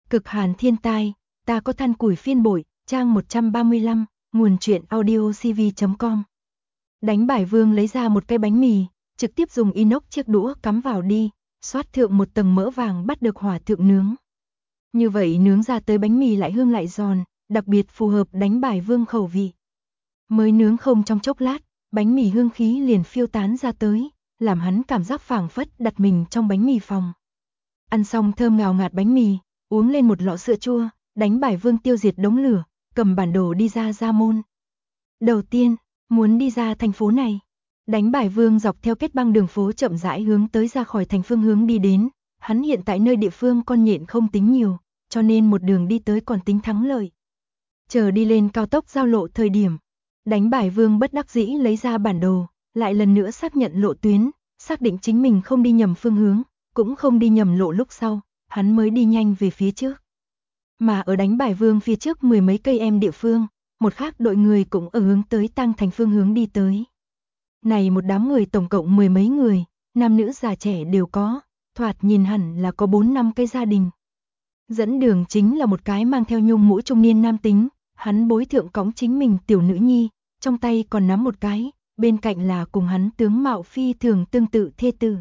Cực hàn thiên tai, ta có than củi phiên bội, trang 135, nguồn truyện audiocv.com. Đánh bài vương lấy ra một cái bánh mì, trực tiếp dùng inox chiếc đũa cắm vào đi, xoát thượng một tầng mỡ vàng bắt được hỏa thượng nướng. Như vậy nướng ra tới bánh mì lại hương lại giòn, đặc biệt phù hợp đánh bài vương khẩu vị. Mới nướng không trong chốc lát, bánh mì hương khí liền phiêu tán ra tới, làm hắn cảm giác phảng phất đặt mình trong bánh mì phòng. Ăn xong thơm ngào ngạt bánh mì, uống lên một lọ sữa chua, đánh bài vương tiêu diệt đống lửa, cầm bản đồ đi ra môn. Đầu tiên, muốn đi ra thành phố này. Đánh bài vương dọc theo kết băng đường phố chậm rãi hướng tới ra khỏi thành phương hướng đi đến, hắn hiện tại nơi địa phương con nhện không tính nhiều, cho nên một đường đi tới còn tính thắng lợi. Chờ đi lên cao tốc giao lộ thời điểm, đánh bài vương bất đắc dĩ lấy ra bản đồ, lại lần nữa xác nhận lộ tuyến, xác định chính mình không đi nhầm phương hướng, cũng không đi nhầm lộ lúc sau, hắn mới đi nhanh về phía trước. Mà ở đánh bài vương phía trước 10 mấy cây em địa phương, một khác đội người cũng ở hướng tới Tăng Thành phương hướng đi tới. Này một đám người tổng cộng 10 mấy người, nam nữ già trẻ đều có, thoạt nhìn hẳn là có 4-5 cái gia đình. Dẫn đường chính là một cái mang theo nhung mũ trung niên nam tính, hắn bối thượng cõng chính mình tiểu nữ nhi, trong tay còn nắm một cái, bên cạnh là cùng hắn tướng mạo phi thường tương tự thê tử.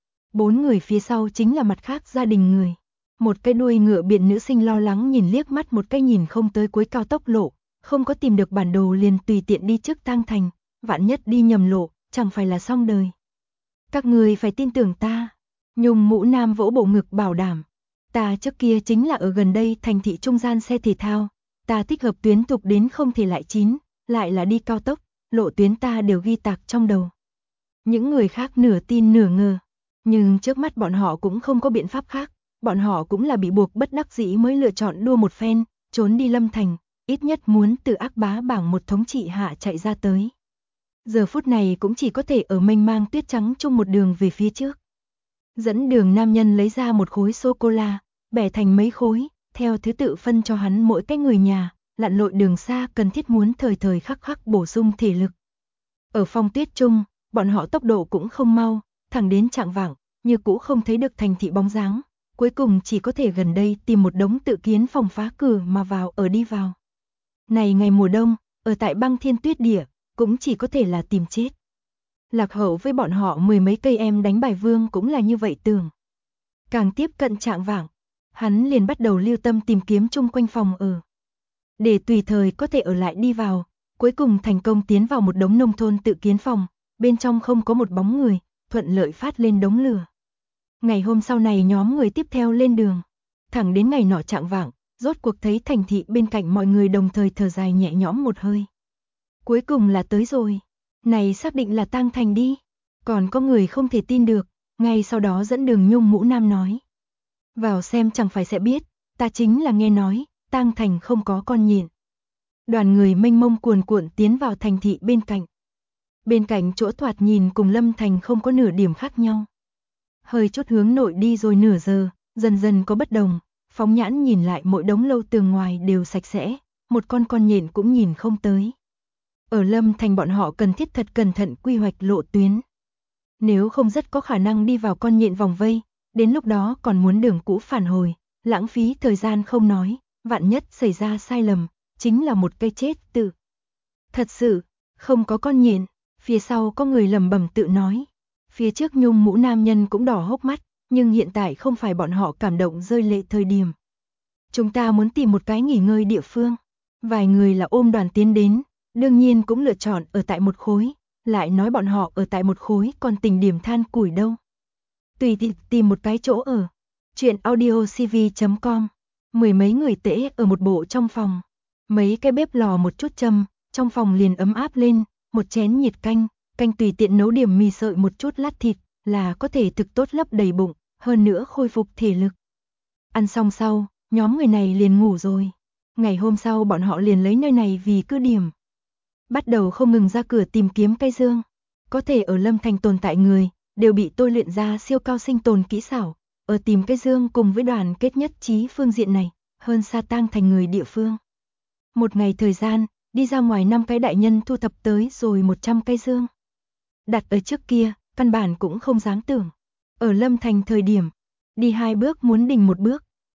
4 người phía sau chính là mặt khác gia đình người. Một cái đuôi ngựa biện nữ sinh lo lắng nhìn liếc mắt một cái nhìn không tới cuối cao tốc lộ, không có tìm được bản đồ liền tùy tiện đi trước Tăng Thành, vạn nhất đi nhầm lộ, chẳng phải là xong đời. Các người phải tin tưởng ta. Nhung mũ nam vỗ bộ ngực bảo đảm. Ta trước kia chính là ở gần đây thành thị trung gian xe thể thao, ta thích hợp tuyến tục đến không thể lại chín, lại là đi cao tốc, lộ tuyến ta đều ghi tạc trong đầu. Những người khác nửa tin nửa ngờ, nhưng trước mắt bọn họ cũng không có biện pháp khác, bọn họ cũng là bị buộc bất đắc dĩ mới lựa chọn đua một phen, trốn đi Lâm Thành, ít nhất muốn từ ác bá bảng một thống trị hạ chạy ra tới. Giờ phút này cũng chỉ có thể ở mênh mang tuyết trắng chung một đường về phía trước. Dẫn đường nam nhân lấy ra một khối sô-cô-la, bẻ thành mấy khối, theo thứ tự phân cho hắn mỗi cái người nhà, lặn lội đường xa cần thiết muốn thời thời khắc khắc bổ sung thể lực. Ở phong tuyết chung, bọn họ tốc độ cũng không mau, thẳng đến chạng vạng, như cũ không thấy được thành thị bóng dáng, cuối cùng chỉ có thể gần đây tìm một đống tự kiến phòng phá cửa mà vào ở đi vào. Này ngày mùa đông, ở tại băng thiên tuyết địa, cũng chỉ có thể là tìm chết. Lạc hậu với bọn họ 10 mấy cây em đánh bài vương cũng là như vậy tưởng. Càng tiếp cận chạng vạng, hắn liền bắt đầu lưu tâm tìm kiếm chung quanh phòng ở. Để tùy thời có thể ở lại đi vào, cuối cùng thành công tiến vào một đống nông thôn tự kiến phòng, bên trong không có một bóng người, thuận lợi phát lên đống lửa. Ngày hôm sau này nhóm người tiếp theo lên đường, thẳng đến ngày nọ chạng vạng, rốt cuộc thấy thành thị bên cạnh mọi người đồng thời thở dài nhẹ nhõm một hơi. Cuối cùng là tới rồi, này xác định là Tăng Thành đi, còn có người không thể tin được, ngay sau đó dẫn đường nhung mũ nam nói. Vào xem chẳng phải sẽ biết, ta chính là nghe nói, Tăng Thành không có con nhện. Đoàn người mênh mông cuồn cuộn tiến vào thành thị bên cạnh. Bên cạnh chỗ thoạt nhìn cùng Lâm Thành không có nửa điểm khác nhau. Hơi chút hướng nội đi rồi nửa giờ, dần dần có bất đồng, phóng nhãn nhìn lại mỗi đống lâu tường ngoài đều sạch sẽ, một con nhện cũng nhìn không tới. Ở Lâm Thành bọn họ cần thiết thật cẩn thận quy hoạch lộ tuyến. Nếu không rất có khả năng đi vào con nhện vòng vây, đến lúc đó còn muốn đường cũ phản hồi, lãng phí thời gian không nói, vạn nhất xảy ra sai lầm, chính là một cây chết tự. Thật sự, không có con nhện, phía sau có người lẩm bẩm tự nói. Phía trước nhung mũ nam nhân cũng đỏ hốc mắt, nhưng hiện tại không phải bọn họ cảm động rơi lệ thời điểm. Chúng ta muốn tìm một cái nghỉ ngơi địa phương. Vài người là ôm đoàn tiến đến, đương nhiên cũng lựa chọn ở tại một khối, lại nói bọn họ ở tại một khối còn tình điểm than củi đâu. Tùy tìm một cái chỗ ở. Chuyện audiocv.com. 10 mấy người tễ ở một bộ trong phòng. Mấy cái bếp lò một chút châm, trong phòng liền ấm áp lên, một chén nhiệt canh tùy tiện nấu điểm mì sợi một chút lát thịt là có thể thực tốt lấp đầy bụng, hơn nữa khôi phục thể lực. Ăn xong sau, nhóm người này liền ngủ rồi. Ngày hôm sau bọn họ liền lấy nơi này vì cứ điểm. Bắt đầu không ngừng ra cửa tìm kiếm cây dương. Có thể ở Lâm Thành tồn tại người, đều bị tôi luyện ra siêu cao sinh tồn kỹ xảo. Ở tìm cây dương cùng với đoàn kết nhất trí phương diện này, hơn xa Tăng Thành người địa phương. Một ngày thời gian, đi ra ngoài 5 cái đại nhân thu thập tới rồi 100 cây dương. Đặt ở trước kia, căn bản cũng không dám tưởng. Ở Lâm Thành thời điểm, đi 2 bước muốn đình 1 bước.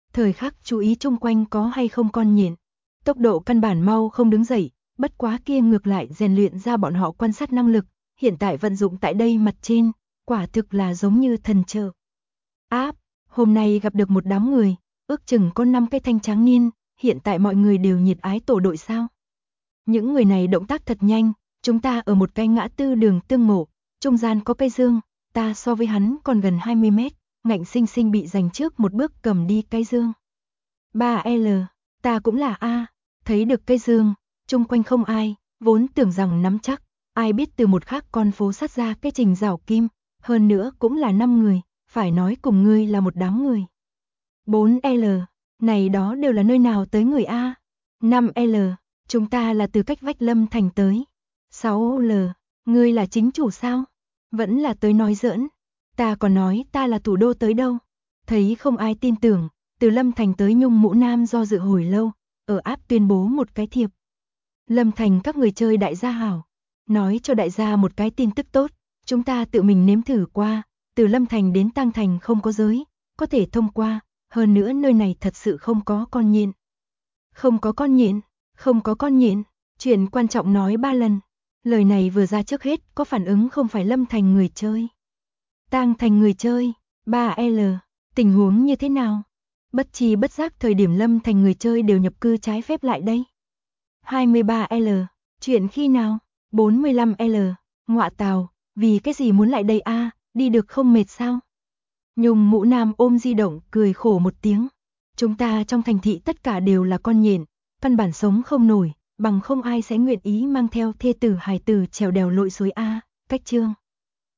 thời khắc chú ý chung quanh có hay không con nhện. Tốc độ căn bản mau không đứng dậy, bất quá kia ngược lại rèn luyện ra bọn họ quan sát năng lực, hiện tại vận dụng tại đây mặt trên, quả thực là giống như thần trợ. Hôm nay gặp được một đám người, ước chừng có 5 cái thanh tráng niên, hiện tại mọi người đều nhiệt ái tổ đội sao. Những người này động tác thật nhanh, chúng ta ở một cái ngã tư đường tương ngộ, trung gian có cây dương, ta so với hắn còn gần 20 mét, ngạnh sinh sinh bị giành trước một bước cầm đi cây dương. 3L, ta cũng là A, thấy được cây dương, chung quanh không ai, vốn tưởng rằng nắm chắc, ai biết từ một khác con phố sát ra cái trình rào kim, hơn nữa cũng là 5 người, phải nói cùng ngươi là một đám người. 4L, này đó đều là nơi nào tới người A. 5L, chúng ta là từ cách vách Lâm Thành tới. 6L, ngươi là chính chủ sao? Vẫn là tới nói giỡn. Ta còn nói ta là thủ đô tới đâu. Thấy không ai tin tưởng, từ Lâm Thành tới Nhung Mũ Nam do dự hồi lâu, ở áp tuyên bố một cái thiệp. Lâm Thành các người chơi đại gia hảo. Nói cho đại gia một cái tin tức tốt, chúng ta tự mình nếm thử qua, từ Lâm Thành đến Tăng Thành không có giới, có thể thông qua, hơn nữa nơi này thật sự không có con nhện. Không có con nhện, không có con nhện, chuyện quan trọng nói 3 lần. Lời này vừa ra trước hết có phản ứng không phải Lâm Thành người chơi. Tăng Thành người chơi, 3L, tình huống như thế nào? Bất chi bất giác thời điểm Lâm Thành người chơi đều nhập cư trái phép lại đây. 23L, chuyện khi nào? 45L, ngọa tào, vì cái gì muốn lại đây a, đi được không mệt sao? Nhung Mũ Nam ôm di động cười khổ một tiếng. Chúng ta trong thành thị tất cả đều là con nhện, căn bản sống không nổi, bằng không ai sẽ nguyện ý mang theo thê tử hài tử trèo đèo lội suối a, cách chương.